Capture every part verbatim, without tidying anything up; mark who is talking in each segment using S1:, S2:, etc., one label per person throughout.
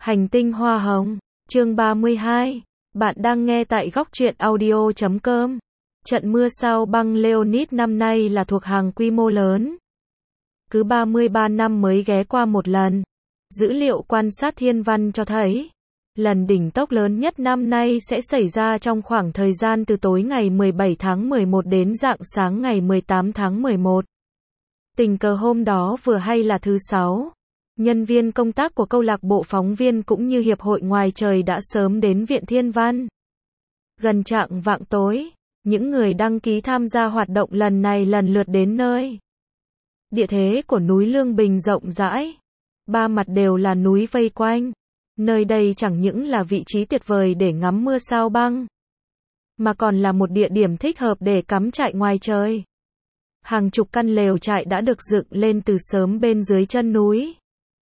S1: Hành tinh hoa hồng, chương ba mươi hai. Bạn đang nghe tại góc truyện audio chấm com. Trận mưa sao băng Leonid năm nay là thuộc hàng quy mô lớn. Cứ ba mươi ba năm mới ghé qua một lần. Dữ liệu quan sát thiên văn cho thấy, lần đỉnh tốc lớn nhất năm nay sẽ xảy ra trong khoảng thời gian từ tối ngày mười bảy tháng mười một đến rạng sáng ngày mười tám tháng mười một. Tình cờ hôm đó vừa hay là thứ sáu. Nhân viên công tác của câu lạc bộ phóng viên cũng như hiệp hội ngoài trời đã sớm đến Viện Thiên văn. Gần chạng vạng tối, những người đăng ký tham gia hoạt động lần này lần lượt đến nơi. Địa thế của núi Lương Bình rộng rãi, ba mặt đều là núi vây quanh. Nơi đây chẳng những là vị trí tuyệt vời để ngắm mưa sao băng, mà còn là một địa điểm thích hợp để cắm trại ngoài trời. Hàng chục căn lều trại đã được dựng lên từ sớm bên dưới chân núi.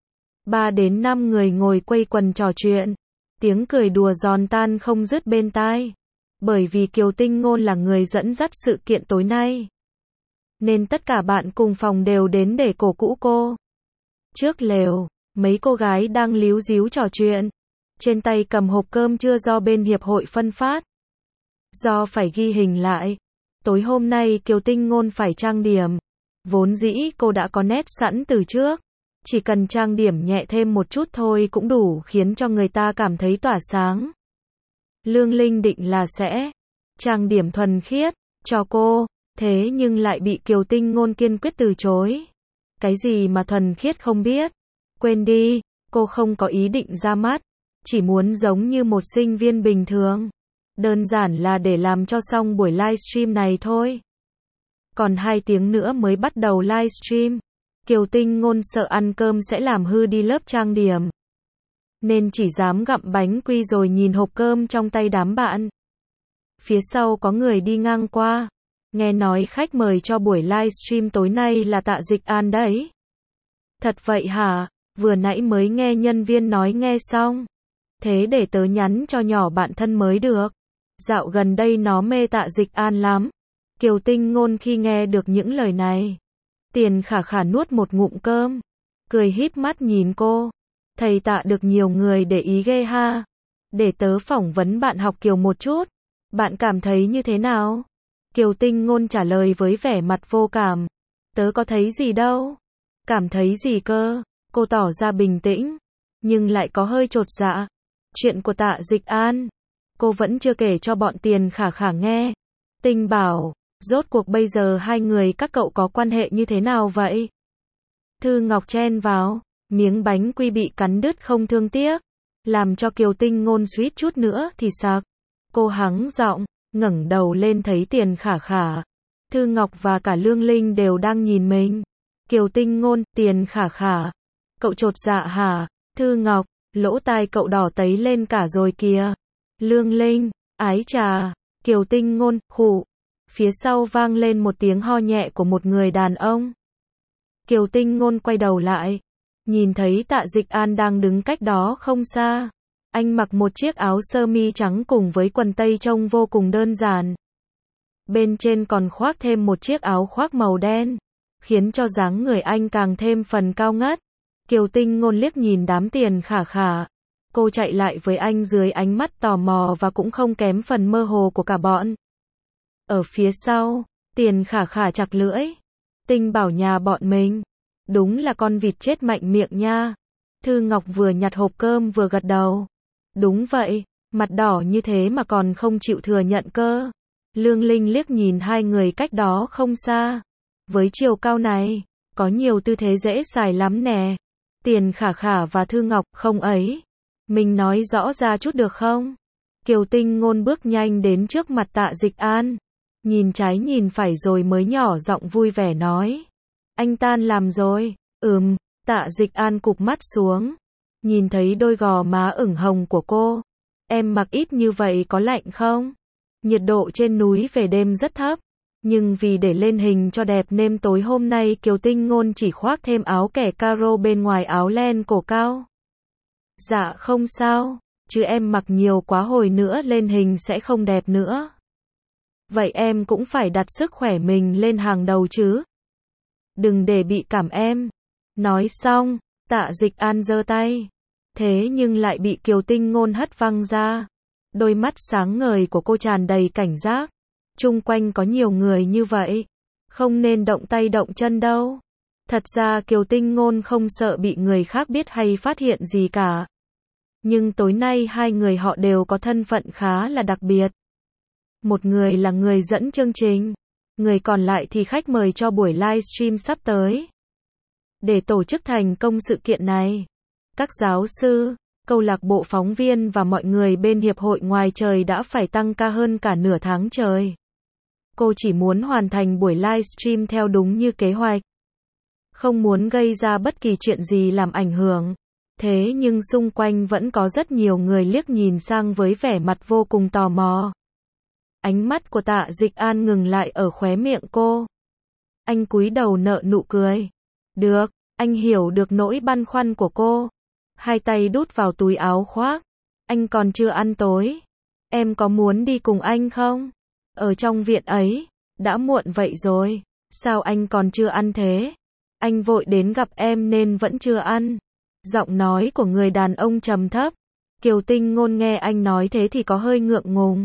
S1: Ba đến năm người ngồi quây quần trò chuyện, tiếng cười đùa giòn tan không dứt bên tai. Bởi vì Kiều Tinh Ngôn là người dẫn dắt sự kiện tối nay, nên tất cả bạn cùng phòng đều đến để cổ vũ cô. Trước lều, mấy cô gái đang líu díu trò chuyện, trên tay cầm hộp cơm trưa do bên hiệp hội phân phát. Do phải ghi hình lại, tối hôm nay Kiều Tinh Ngôn phải trang điểm. Vốn dĩ cô đã có nét sẵn từ trước, chỉ cần trang điểm nhẹ thêm một chút thôi cũng đủ khiến cho người ta cảm thấy tỏa sáng. Lương Linh định là sẽ trang điểm thuần khiết cho cô, thế nhưng lại bị Kiều Tinh Ngôn kiên quyết từ chối. Cái gì mà thuần khiết không biết, quên đi, cô không có ý định ra mắt, chỉ muốn giống như một sinh viên bình thường. Đơn giản là để làm cho xong buổi livestream này thôi. Còn hai tiếng nữa mới bắt đầu livestream. Kiều Tinh Ngôn sợ ăn cơm sẽ làm hư đi lớp trang điểm, nên chỉ dám gặm bánh quy rồi nhìn hộp cơm trong tay đám bạn. Phía sau có người đi ngang qua, nghe nói khách mời cho buổi livestream tối nay là Tạ Dịch An đấy. Thật vậy hả? Vừa nãy mới nghe nhân viên nói nghe xong. Thế để tớ nhắn cho nhỏ bạn thân mới được. Dạo gần đây nó mê Tạ Dịch An lắm. Kiều Tinh Ngôn khi nghe được những lời này, Tiền Khả Khả nuốt một ngụm cơm, cười híp mắt nhìn cô. Thầy Tạ được nhiều người để ý ghê ha. Để tớ phỏng vấn bạn học Kiều một chút. Bạn cảm thấy như thế nào? Kiều Tinh Ngôn trả lời với vẻ mặt vô cảm. Tớ có thấy gì đâu. Cảm thấy gì cơ? Cô tỏ ra bình tĩnh, nhưng lại có hơi chột dạ. Chuyện của Tạ Dịch An, cô vẫn chưa kể cho bọn Tiền Khả Khả nghe. Tinh bảo, rốt cuộc bây giờ hai người các cậu có quan hệ như thế nào vậy? Thư Ngọc chen vào, miếng bánh quy bị cắn đứt không thương tiếc, làm cho Kiều Tinh Ngôn suýt chút nữa thì sặc. Cô hắng giọng, ngẩng đầu lên thấy Tiền Khả Khả, Thư Ngọc và cả Lương Linh đều đang nhìn mình. Kiều Tinh Ngôn, Tiền Khả Khả, cậu chột dạ hả? Thư Ngọc, lỗ tai cậu đỏ tấy lên cả rồi kìa. Lương Linh, ái chà. Kiều Tinh Ngôn, khụ. Phía sau vang lên một tiếng ho nhẹ của một người đàn ông. Kiều Tinh Ngôn quay đầu lại, nhìn thấy Tạ Dịch An đang đứng cách đó không xa. Anh mặc một chiếc áo sơ mi trắng cùng với quần tây trông vô cùng đơn giản. Bên trên còn khoác thêm một chiếc áo khoác màu đen, khiến cho dáng người anh càng thêm phần cao ngất. Kiều Tinh Ngôn liếc nhìn đám Tiền Khả Khả. Cô chạy lại với anh dưới ánh mắt tò mò và cũng không kém phần mơ hồ của cả bọn. Ở phía sau, Tiền Khả Khả chặt lưỡi. Tinh bảo nhà bọn mình, đúng là con vịt chết mạnh miệng nha. Thư Ngọc vừa nhặt hộp cơm vừa gật đầu. Đúng vậy, mặt đỏ như thế mà còn không chịu thừa nhận cơ. Lương Linh liếc nhìn hai người cách đó không xa. Với chiều cao này, có nhiều tư thế dễ xài lắm nè. Tiền Khả Khả và Thư Ngọc, không ấy. Mình nói rõ ra chút được không? Kiều Tinh Ngôn bước nhanh đến trước mặt Tạ Dịch An, nhìn trái nhìn phải rồi mới nhỏ giọng vui vẻ nói. Anh tan làm rồi. Ừm. Tạ Dịch An cụp mắt xuống, nhìn thấy đôi gò má ửng hồng của cô. Em mặc ít như vậy có lạnh không? Nhiệt độ trên núi về đêm rất thấp, nhưng vì để lên hình cho đẹp nên tối hôm nay Kiều Tinh Ngôn chỉ khoác thêm áo kẻ caro bên ngoài áo len cổ cao. Dạ không sao, chứ em mặc nhiều quá hồi nữa lên hình sẽ không đẹp nữa. Vậy em cũng phải đặt sức khỏe mình lên hàng đầu chứ. Đừng để bị cảm em. Nói xong, Tạ Dịch An giơ tay thế nhưng lại bị Kiều Tinh Ngôn hất văng ra. Đôi mắt sáng ngời của cô tràn đầy cảnh giác. Chung quanh có nhiều người như vậy, không nên động tay động chân đâu. Thật ra Kiều Tinh Ngôn không sợ bị người khác biết hay phát hiện gì cả. Nhưng tối nay hai người họ đều có thân phận khá là đặc biệt. Một người là người dẫn chương trình, người còn lại thì khách mời cho buổi livestream sắp tới. Để tổ chức thành công sự kiện này, các giáo sư, câu lạc bộ phóng viên và mọi người bên hiệp hội ngoài trời đã phải tăng ca hơn cả nửa tháng trời. Cô chỉ muốn hoàn thành buổi livestream theo đúng như kế hoạch, không muốn gây ra bất kỳ chuyện gì làm ảnh hưởng. Thế nhưng xung quanh vẫn có rất nhiều người liếc nhìn sang với vẻ mặt vô cùng tò mò. Ánh mắt của Tạ Dịch An ngừng lại ở khóe miệng cô. Anh cúi đầu nở nụ cười. Được, anh hiểu được nỗi băn khoăn của cô. Hai tay đút vào túi áo khoác. Anh còn chưa ăn tối. Em có muốn đi cùng anh không? Ở trong viện ấy, đã muộn vậy rồi. Sao anh còn chưa ăn thế? Anh vội đến gặp em nên vẫn chưa ăn. Giọng nói của người đàn ông trầm thấp. Kiều Tinh Ngôn nghe anh nói thế thì có hơi ngượng ngùng.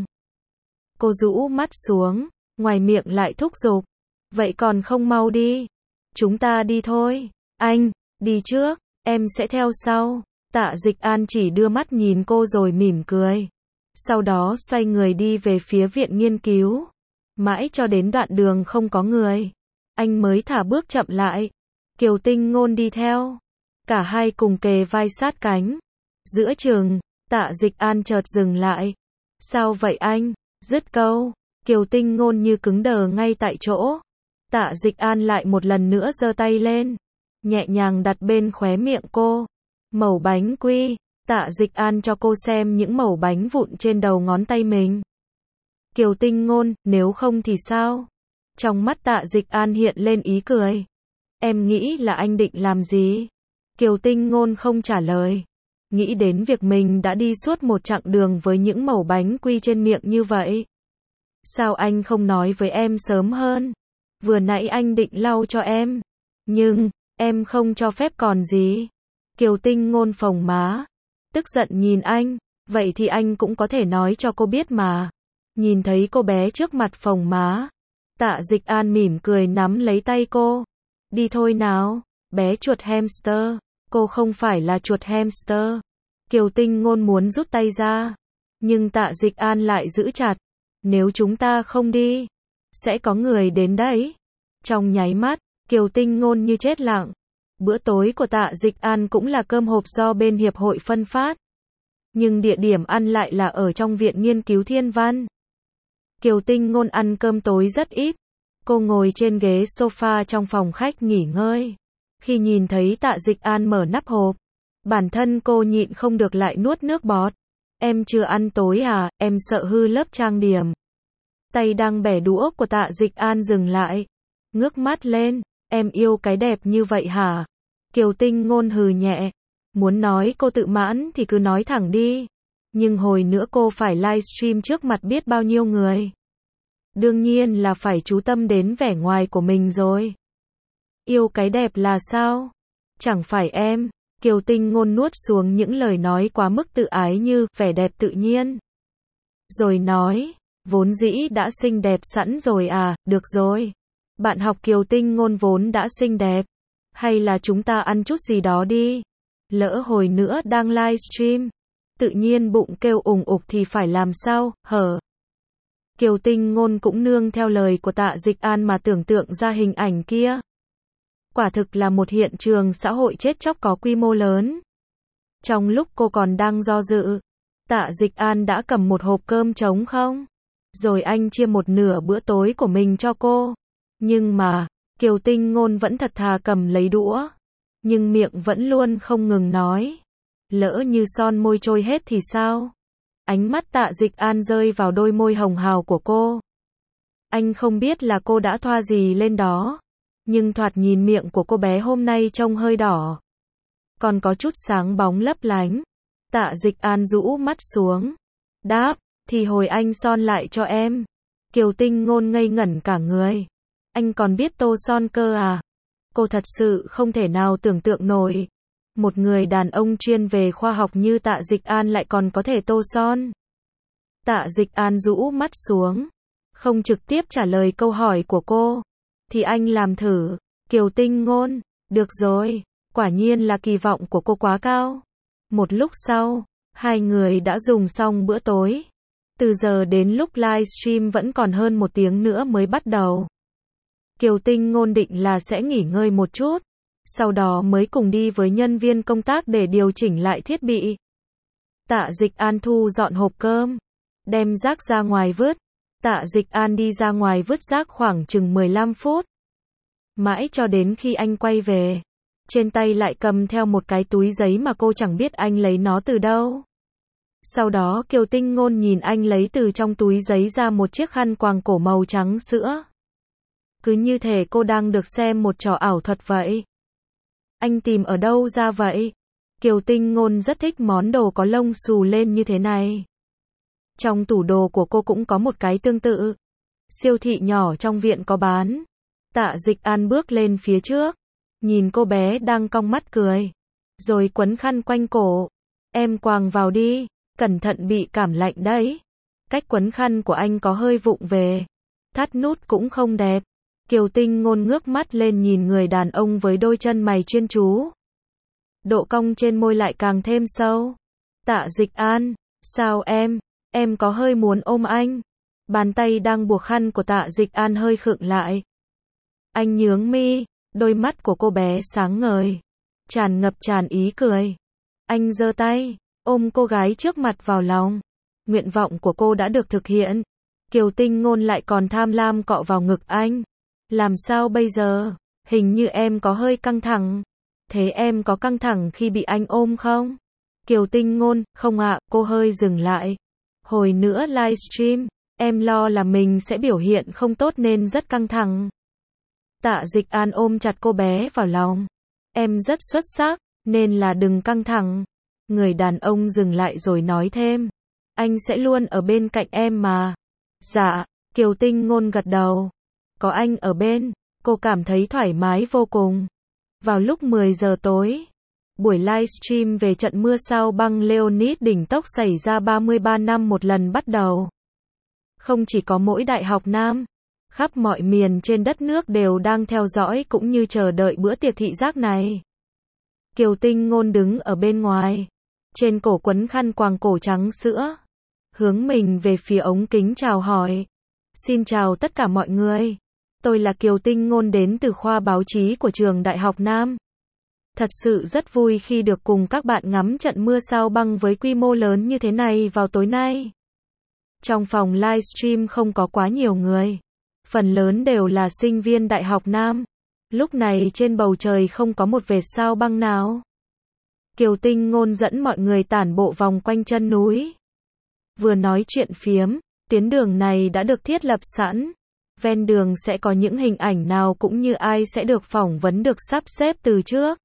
S1: Cô rũ mắt xuống, ngoài miệng lại thúc giục. Vậy còn không mau đi. Chúng ta đi thôi. Anh, đi trước, em sẽ theo sau. Tạ Dịch An chỉ đưa mắt nhìn cô rồi mỉm cười. Sau đó xoay người đi về phía viện nghiên cứu. Mãi cho đến đoạn đường không có người, anh mới thả bước chậm lại. Kiều Tinh Ngôn đi theo. Cả hai cùng kề vai sát cánh. Giữa trường, Tạ Dịch An chợt dừng lại. Sao vậy anh? Dứt câu, Kiều Tinh Ngôn như cứng đờ ngay tại chỗ. Tạ Dịch An lại một lần nữa giơ tay lên, nhẹ nhàng đặt bên khóe miệng cô. Mẩu bánh quy. Tạ Dịch An cho cô xem những mẩu bánh vụn trên đầu ngón tay mình. Kiều Tinh Ngôn, nếu không thì sao? Trong mắt Tạ Dịch An hiện lên ý cười. Em nghĩ là anh định làm gì? Kiều Tinh Ngôn không trả lời. Nghĩ đến việc mình đã đi suốt một chặng đường với những mẩu bánh quy trên miệng như vậy. Sao anh không nói với em sớm hơn? Vừa nãy anh định lau cho em. Nhưng, em không cho phép còn gì. Kiều Tinh Ngôn phồng má. Tức giận nhìn anh. Vậy thì anh cũng có thể nói cho cô biết mà. Nhìn thấy cô bé trước mặt phồng má, Tạ Dịch An mỉm cười nắm lấy tay cô. Đi thôi nào, bé chuột hamster. Cô không phải là chuột hamster. Kiều Tinh Ngôn muốn rút tay ra, nhưng Tạ Dịch An lại giữ chặt. Nếu chúng ta không đi, sẽ có người đến đấy. Trong nháy mắt, Kiều Tinh Ngôn như chết lặng. Bữa tối của Tạ Dịch An cũng là cơm hộp do bên hiệp hội phân phát. Nhưng địa điểm ăn lại là ở trong viện nghiên cứu thiên văn. Kiều Tinh Ngôn ăn cơm tối rất ít. Cô ngồi trên ghế sofa trong phòng khách nghỉ ngơi. Khi nhìn thấy Tạ Dịch An mở nắp hộp, bản thân cô nhịn không được lại nuốt nước bọt. Em chưa ăn tối à, em sợ hư lớp trang điểm. Tay đang bẻ đũa của Tạ Dịch An dừng lại. Ngước mắt lên, em yêu cái đẹp như vậy hả? Kiều Tinh Ngôn hừ nhẹ. Muốn nói cô tự mãn thì cứ nói thẳng đi. Nhưng hồi nữa cô phải livestream trước mặt biết bao nhiêu người. Đương nhiên là phải chú tâm đến vẻ ngoài của mình rồi. Yêu cái đẹp là sao? Chẳng phải em. Kiều Tinh Ngôn nuốt xuống những lời nói quá mức tự ái như vẻ đẹp tự nhiên. Rồi nói, vốn dĩ đã xinh đẹp sẵn rồi à, được rồi. Bạn học Kiều Tinh Ngôn vốn đã xinh đẹp. Hay là chúng ta ăn chút gì đó đi. Lỡ hồi nữa đang livestream, tự nhiên bụng kêu ủng ục thì phải làm sao, hở? Kiều Tinh Ngôn cũng nương theo lời của Tạ Dịch An mà tưởng tượng ra hình ảnh kia. Quả thực là một hiện trường xã hội chết chóc có quy mô lớn. Trong lúc cô còn đang do dự, Tạ Dịch An đã cầm một hộp cơm trống không? Rồi anh chia một nửa bữa tối của mình cho cô. Nhưng mà, Kiều Tinh Ngôn vẫn thật thà cầm lấy đũa. Nhưng miệng vẫn luôn không ngừng nói. Lỡ như son môi trôi hết thì sao? Ánh mắt Tạ Dịch An rơi vào đôi môi hồng hào của cô. Anh không biết là cô đã thoa gì lên đó. Nhưng thoạt nhìn miệng của cô bé hôm nay trông hơi đỏ. Còn có chút sáng bóng lấp lánh. Tạ Dịch An rũ mắt xuống. Đáp, thì hồi anh son lại cho em. Kiều Tinh Ngôn ngây ngẩn cả người. Anh còn biết tô son cơ à? Cô thật sự không thể nào tưởng tượng nổi. Một người đàn ông chuyên về khoa học như Tạ Dịch An lại còn có thể tô son. Tạ Dịch An rũ mắt xuống, không trực tiếp trả lời câu hỏi của cô. Thì anh làm thử. Kiều Tinh Ngôn, được rồi, quả nhiên là kỳ vọng của cô quá cao. Một lúc sau, hai người đã dùng xong bữa tối. Từ giờ đến lúc livestream vẫn còn hơn một tiếng nữa mới bắt đầu. Kiều Tinh Ngôn định là sẽ nghỉ ngơi một chút, sau đó mới cùng đi với nhân viên công tác để điều chỉnh lại thiết bị. Tạ Dịch An thu dọn hộp cơm, đem rác ra ngoài vứt. Tạ Dịch An đi ra ngoài vứt rác khoảng chừng mười lăm phút. Mãi cho đến khi anh quay về, trên tay lại cầm theo một cái túi giấy mà cô chẳng biết anh lấy nó từ đâu. Sau đó Kiều Tinh Ngôn nhìn anh lấy từ trong túi giấy ra một chiếc khăn quàng cổ màu trắng sữa. Cứ như thể cô đang được xem một trò ảo thuật vậy. Anh tìm ở đâu ra vậy? Kiều Tinh Ngôn rất thích món đồ có lông xù lên như thế này. Trong tủ đồ của cô cũng có một cái tương tự. Siêu thị nhỏ trong viện có bán. Tạ Dịch An bước lên phía trước, nhìn cô bé đang cong mắt cười, rồi quấn khăn quanh cổ. Em quàng vào đi, cẩn thận bị cảm lạnh đấy. Cách quấn khăn của anh có hơi vụng về, thắt nút cũng không đẹp. Kiều Tinh Ngôn ngước mắt lên nhìn người đàn ông với đôi chân mày chuyên chú. Độ cong trên môi lại càng thêm sâu. Tạ Dịch An, sao em, em có hơi muốn ôm anh. Bàn tay đang buộc khăn của Tạ Dịch An hơi khựng lại. Anh nhướng mi, đôi mắt của cô bé sáng ngời, tràn ngập tràn ý cười. Anh giơ tay, ôm cô gái trước mặt vào lòng. Nguyện vọng của cô đã được thực hiện. Kiều Tinh Ngôn lại còn tham lam cọ vào ngực anh. Làm sao bây giờ? Hình như em có hơi căng thẳng. Thế em có căng thẳng khi bị anh ôm không? Kiều Tinh Ngôn, không ạ, cô hơi dừng lại. Hồi nữa livestream, em lo là mình sẽ biểu hiện không tốt nên rất căng thẳng. Tạ Dịch An ôm chặt cô bé vào lòng. Em rất xuất sắc, nên là đừng căng thẳng. Người đàn ông dừng lại rồi nói thêm. Anh sẽ luôn ở bên cạnh em mà. Dạ, Kiều Tinh Ngôn gật đầu. Có anh ở bên, cô cảm thấy thoải mái vô cùng. Vào lúc mười giờ tối, buổi livestream về trận mưa sao băng Leonid đỉnh tốc xảy ra ba mươi ba năm một lần bắt đầu. Không chỉ có mỗi Đại học Nam, khắp mọi miền trên đất nước đều đang theo dõi cũng như chờ đợi bữa tiệc thị giác này. Kiều Tinh Ngôn đứng ở bên ngoài, trên cổ quấn khăn quàng cổ trắng sữa, hướng mình về phía ống kính chào hỏi. Xin chào tất cả mọi người. Tôi là Kiều Tinh Ngôn đến từ khoa báo chí của trường Đại học Nam. Thật sự rất vui khi được cùng các bạn ngắm trận mưa sao băng với quy mô lớn như thế này vào tối nay. Trong phòng livestream không có quá nhiều người. Phần lớn đều là sinh viên Đại học Nam. Lúc này trên bầu trời không có một vệt sao băng nào. Kiều Tinh Ngôn dẫn mọi người tản bộ vòng quanh chân núi. Vừa nói chuyện phiếm, tuyến đường này đã được thiết lập sẵn. Ven đường sẽ có những hình ảnh nào cũng như ai sẽ được phỏng vấn được sắp xếp từ trước.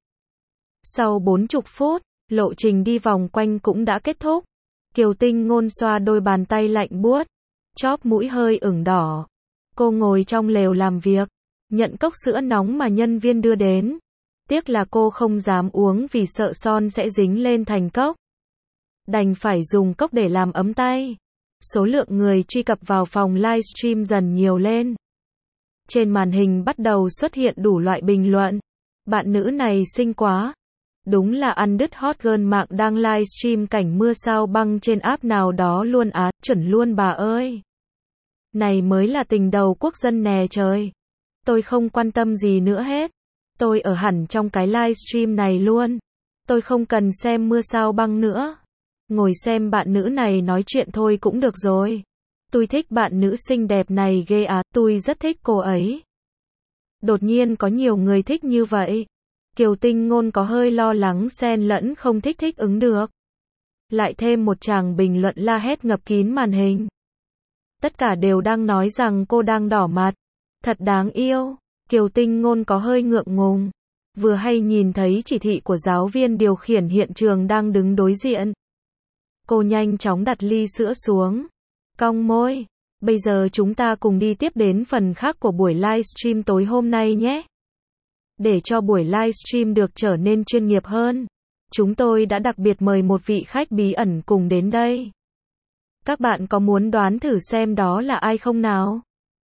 S1: Sau bốn mươi phút, lộ trình đi vòng quanh cũng đã kết thúc. Kiều Tinh Ngôn xoa đôi bàn tay lạnh buốt, chóp mũi hơi ửng đỏ. Cô ngồi trong lều làm việc, nhận cốc sữa nóng mà nhân viên đưa đến. Tiếc là cô không dám uống vì sợ son sẽ dính lên thành cốc. Đành phải dùng cốc để làm ấm tay. Số lượng người truy cập vào phòng livestream dần nhiều lên. Trên màn hình bắt đầu xuất hiện đủ loại bình luận. Bạn nữ này xinh quá. Đúng là ăn đứt hot girl mạng đang livestream cảnh mưa sao băng trên app nào đó luôn á, chuẩn luôn bà ơi. Này mới là tình đầu quốc dân nè trời. Tôi không quan tâm gì nữa hết. Tôi ở hẳn trong cái livestream này luôn. Tôi không cần xem mưa sao băng nữa. Ngồi xem bạn nữ này nói chuyện thôi cũng được rồi. Tôi thích bạn nữ xinh đẹp này ghê á, tôi rất thích cô ấy. Đột nhiên có nhiều người thích như vậy. Kiều Tinh Ngôn có hơi lo lắng xen lẫn không thích thích ứng được. Lại thêm một tràng bình luận la hét ngập kín màn hình. Tất cả đều đang nói rằng cô đang đỏ mặt. Thật đáng yêu. Kiều Tinh Ngôn có hơi ngượng ngùng. Vừa hay nhìn thấy chỉ thị của giáo viên điều khiển hiện trường đang đứng đối diện. Cô nhanh chóng đặt ly sữa xuống. Cong môi. Bây giờ chúng ta cùng đi tiếp đến phần khác của buổi livestream tối hôm nay nhé. Để cho buổi livestream được trở nên chuyên nghiệp hơn. chúng tôi đã đặc biệt mời một vị khách bí ẩn cùng đến đây. Các bạn có muốn đoán thử xem đó là ai không nào?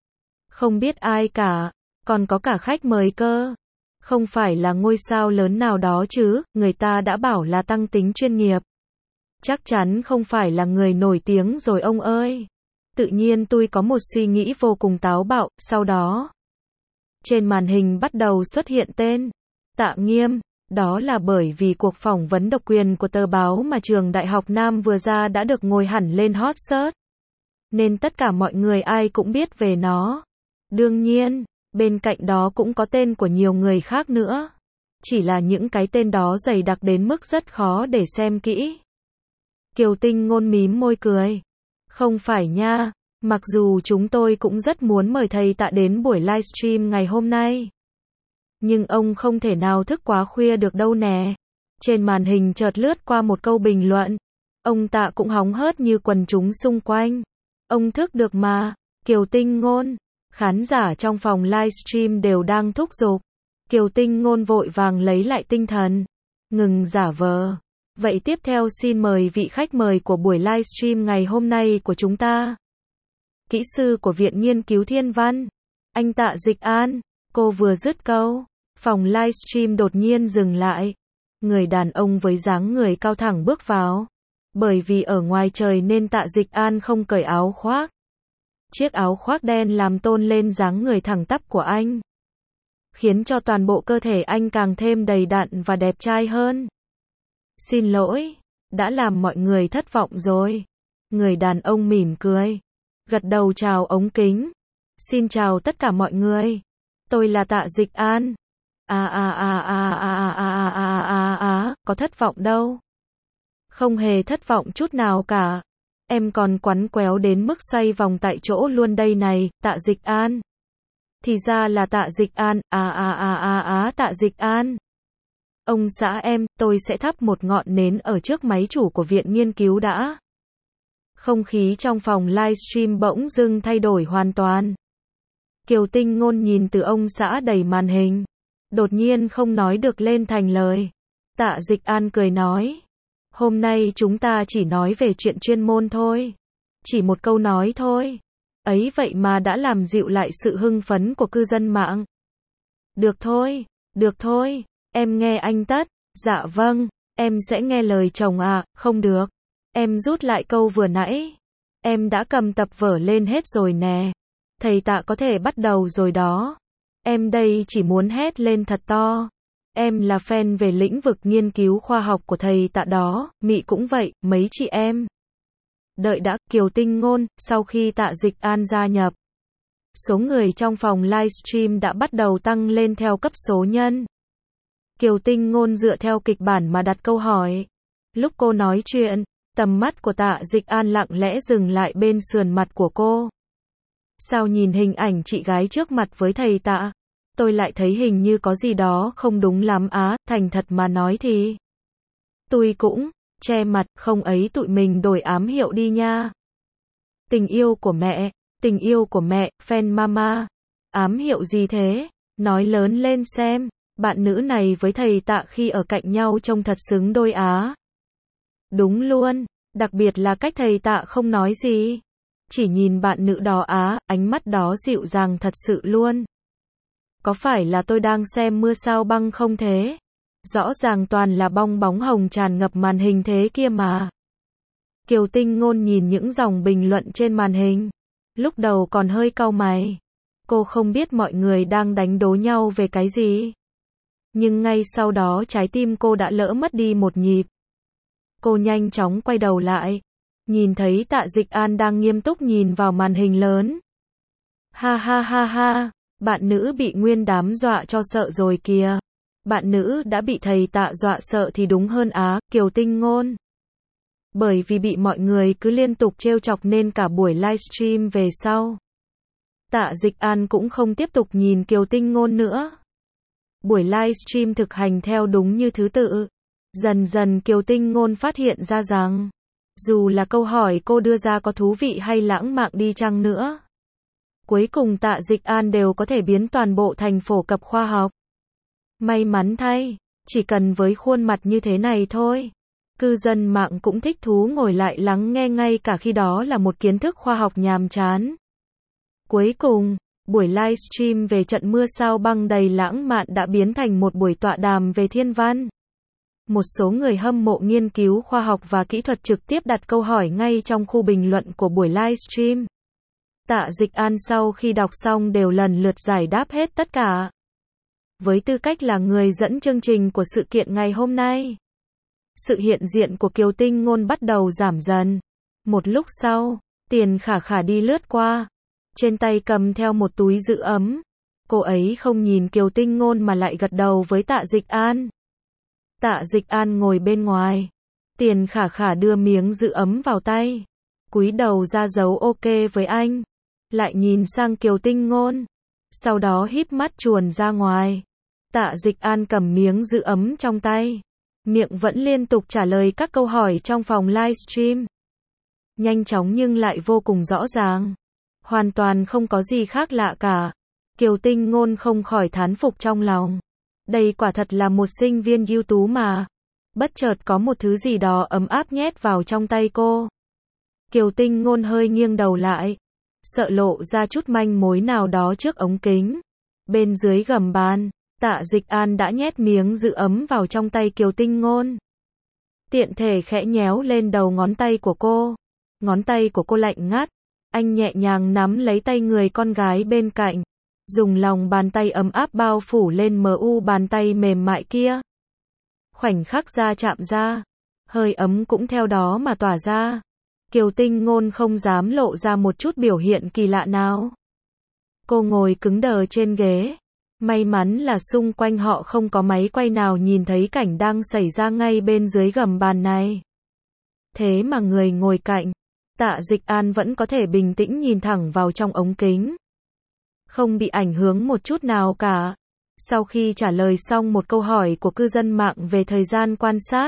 S1: Không biết ai cả, còn có cả khách mời cơ. Không phải là ngôi sao lớn nào đó chứ, người ta đã bảo là tăng tính chuyên nghiệp. Chắc chắn không phải là người nổi tiếng rồi ông ơi. Tự nhiên tôi có một suy nghĩ vô cùng táo bạo, sau đó trên màn hình bắt đầu xuất hiện tên Tạ Nghiêm. Đó là bởi vì cuộc phỏng vấn độc quyền của tờ báo mà trường Đại học Nam vừa ra đã được ngồi hẳn lên hot search. Nên tất cả mọi người ai cũng biết về nó. Đương nhiên, bên cạnh đó cũng có tên của nhiều người khác nữa. Chỉ là những cái tên đó dày đặc đến mức rất khó để xem kỹ. Kiều Tinh Ngôn mím môi cười. Không phải nha, mặc dù chúng tôi cũng rất muốn mời thầy Tạ đến buổi livestream ngày hôm nay. Nhưng ông không thể nào thức quá khuya được đâu nè. Trên màn hình chợt lướt qua một câu bình luận. Ông Tạ cũng hóng hớt như quần chúng xung quanh. Ông thức được mà, Kiều Tinh Ngôn. Khán giả trong phòng livestream đều đang thúc giục. Kiều Tinh Ngôn vội vàng lấy lại tinh thần. Ngừng giả vờ. Vậy tiếp theo xin mời vị khách mời của buổi livestream ngày hôm nay của chúng ta. Kỹ sư của Viện Nghiên cứu Thiên văn. Anh Tạ Dịch An. Cô vừa dứt câu. Phòng livestream đột nhiên dừng lại. Người đàn ông với dáng người cao thẳng bước vào. Bởi vì ở ngoài trời nên Tạ Dịch An không cởi áo khoác. Chiếc áo khoác đen làm tôn lên dáng người thẳng tắp của anh. Khiến cho toàn bộ cơ thể anh càng thêm đầy đặn và đẹp trai hơn. Xin lỗi, đã làm mọi người thất vọng rồi. Người đàn ông mỉm cười. Gật đầu chào ống kính. Xin chào tất cả mọi người. Tôi là Tạ Dịch An. À à à à à à à à à, có thất vọng đâu. Không hề thất vọng chút nào cả. Em còn quắn quéo đến mức xoay vòng tại chỗ luôn đây này, Tạ Dịch An. Thì ra là Tạ Dịch An, à à à à à Tạ Dịch An. Ông xã em, tôi sẽ thắp một ngọn nến ở trước máy chủ của viện nghiên cứu đã. Không khí trong phòng livestream bỗng dưng thay đổi hoàn toàn. Kiều Tinh Ngôn nhìn từ ông xã đầy màn hình. Đột nhiên không nói được lên thành lời. Tạ Dịch An cười nói. Hôm nay chúng ta chỉ nói về chuyện chuyên môn thôi. Chỉ một câu nói thôi. Ấy vậy mà đã làm dịu lại sự hưng phấn của cư dân mạng. Được thôi, được thôi, em nghe anh tất. Dạ vâng, em sẽ nghe lời chồng à, không được. Em rút lại câu vừa nãy. Em đã cầm tập vở lên hết rồi nè. Thầy Tạ có thể bắt đầu rồi đó. Em đây chỉ muốn hét lên thật to. Em là fan về lĩnh vực nghiên cứu khoa học của thầy Tạ đó, Mị cũng vậy, mấy chị em. Đợi đã, Kiều Tinh Ngôn, sau khi Tạ Dịch An gia nhập. Số người trong phòng livestream đã bắt đầu tăng lên theo cấp số nhân. Kiều Tinh Ngôn dựa theo kịch bản mà đặt câu hỏi. Lúc cô nói chuyện, tầm mắt của Tạ Dịch An lặng lẽ dừng lại bên sườn mặt của cô. Sao nhìn hình ảnh chị gái trước mặt với thầy Tạ? Tôi lại thấy hình như có gì đó không đúng lắm á, thành thật mà nói thì. Tôi cũng, che mặt, không ấy tụi mình đổi ám hiệu đi nha. Tình yêu của mẹ, tình yêu của mẹ, fan mama. Ám hiệu gì thế? Nói lớn lên xem, bạn nữ này với thầy Tạ khi ở cạnh nhau trông thật xứng đôi á. Đúng luôn, đặc biệt là cách thầy Tạ không nói gì. Chỉ nhìn bạn nữ đó á, ánh mắt đó dịu dàng thật sự luôn. Có phải là tôi đang xem Mưa Sao Băng không thế? Rõ ràng toàn là bong bóng hồng tràn ngập màn hình thế kia mà. Kiều Tinh Ngôn nhìn những dòng bình luận trên màn hình. Lúc đầu còn hơi cau mày. Cô không biết mọi người đang đánh đố nhau về cái gì. Nhưng ngay sau đó trái tim cô đã lỡ mất đi một nhịp. Cô nhanh chóng quay đầu lại. Nhìn thấy Tạ Dịch An đang nghiêm túc nhìn vào màn hình lớn. Ha ha ha ha, bạn nữ bị nguyên đám dọa cho sợ rồi kìa. Bạn nữ đã bị thầy Tạ dọa sợ thì đúng hơn á, Kiều Tinh Ngôn. Bởi vì bị mọi người cứ liên tục trêu chọc nên cả buổi livestream về sau. Tạ Dịch An cũng không tiếp tục nhìn Kiều Tinh Ngôn nữa. Buổi livestream thực hành theo đúng như thứ tự. Dần dần Kiều Tinh Ngôn phát hiện ra rằng, dù là câu hỏi cô đưa ra có thú vị hay lãng mạn đi chăng nữa, cuối cùng Tạ Dịch An đều có thể biến toàn bộ thành phổ cập khoa học. May mắn thay, Chỉ cần với khuôn mặt như thế này thôi. Cư dân mạng cũng thích thú ngồi lại lắng nghe ngay cả khi đó là một kiến thức khoa học nhàm chán. Cuối cùng, buổi livestream về trận mưa sao băng đầy lãng mạn đã biến thành một buổi tọa đàm về thiên văn. Một số người hâm mộ nghiên cứu khoa học và kỹ thuật trực tiếp đặt câu hỏi ngay trong khu bình luận của buổi livestream. Tạ Dịch An sau khi đọc xong đều lần lượt giải đáp hết tất cả. Với tư cách là người dẫn chương trình của sự kiện ngày hôm nay, sự hiện diện của Kiều Tinh Ngôn bắt đầu giảm dần. Một lúc sau, Tiền Khả Khả đi lướt qua, trên tay cầm theo một túi giữ ấm. Cô ấy không nhìn Kiều Tinh Ngôn mà lại gật đầu với Tạ Dịch An. Tạ Dịch An ngồi bên ngoài. Tiền Khả Khả đưa miếng giữ ấm vào tay, cúi đầu ra dấu ok với anh, lại nhìn sang Kiều Tinh Ngôn, sau đó híp mắt chuồn ra ngoài. Tạ Dịch An cầm miếng giữ ấm trong tay, miệng vẫn liên tục trả lời các câu hỏi trong phòng livestream. Nhanh chóng nhưng lại vô cùng rõ ràng. Hoàn toàn không có gì khác lạ cả. Kiều Tinh Ngôn không khỏi thán phục trong lòng. Đây quả thật là một sinh viên ưu tú mà. Bất chợt có một thứ gì đó ấm áp nhét vào trong tay cô. Kiều Tinh Ngôn hơi nghiêng đầu lại, sợ lộ ra chút manh mối nào đó trước ống kính. Bên dưới gầm bàn, Tạ Dịch An đã nhét miếng giữ ấm vào trong tay Kiều Tinh Ngôn. Tiện thể khẽ nhéo lên đầu ngón tay của cô. Ngón tay của cô lạnh ngắt. Anh nhẹ nhàng nắm lấy tay người con gái bên cạnh, dùng lòng bàn tay ấm áp bao phủ lên mờ u bàn tay mềm mại kia. Khoảnh khắc da chạm ra, hơi ấm cũng theo đó mà tỏa ra. Kiều Tinh Ngôn không dám lộ ra một chút biểu hiện kỳ lạ nào. Cô ngồi cứng đờ trên ghế. May mắn là xung quanh họ không có máy quay nào nhìn thấy cảnh đang xảy ra ngay bên dưới gầm bàn này. Thế mà người ngồi cạnh, Tạ Dịch An vẫn có thể bình tĩnh nhìn thẳng vào trong ống kính. Không bị ảnh hưởng một chút nào cả. Sau khi trả lời xong một câu hỏi của cư dân mạng về thời gian quan sát,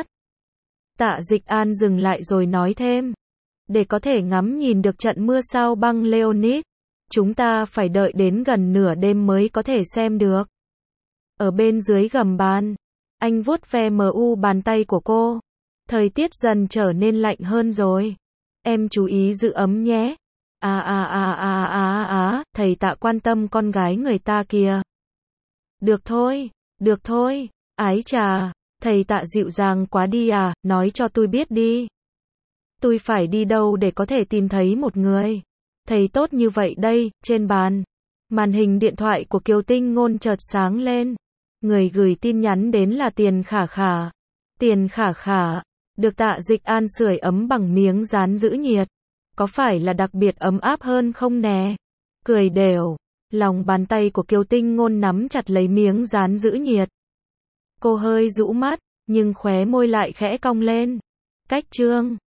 S1: Tạ Dịch An dừng lại rồi nói thêm. Để có thể ngắm nhìn được trận mưa sao băng Leonid, chúng ta phải đợi đến gần nửa đêm mới có thể xem được. Ở bên dưới gầm bàn, anh vuốt ve mờ u bàn tay của cô. Thời tiết dần trở nên lạnh hơn rồi. Em chú ý giữ ấm nhé. À à à à à à, thầy Tạ quan tâm con gái người ta kìa. Được thôi, được thôi, ái chà, thầy Tạ dịu dàng quá đi à, nói cho tôi biết đi. Tôi phải đi đâu để có thể tìm thấy một người thầy tốt như vậy đây. Trên bàn, màn hình điện thoại của Kiều Tinh Ngôn chợt sáng lên. Người gửi tin nhắn đến là Tiền Khả Khả. Tiền Khả Khả, được Tạ Dịch An sưởi ấm bằng miếng dán giữ nhiệt. Có phải là đặc biệt ấm áp hơn không nè? Cười đều, lòng bàn tay của Kiều Tinh Ngôn nắm chặt lấy miếng dán giữ nhiệt. Cô hơi rũ mắt, nhưng khóe môi lại khẽ cong lên. Cách chương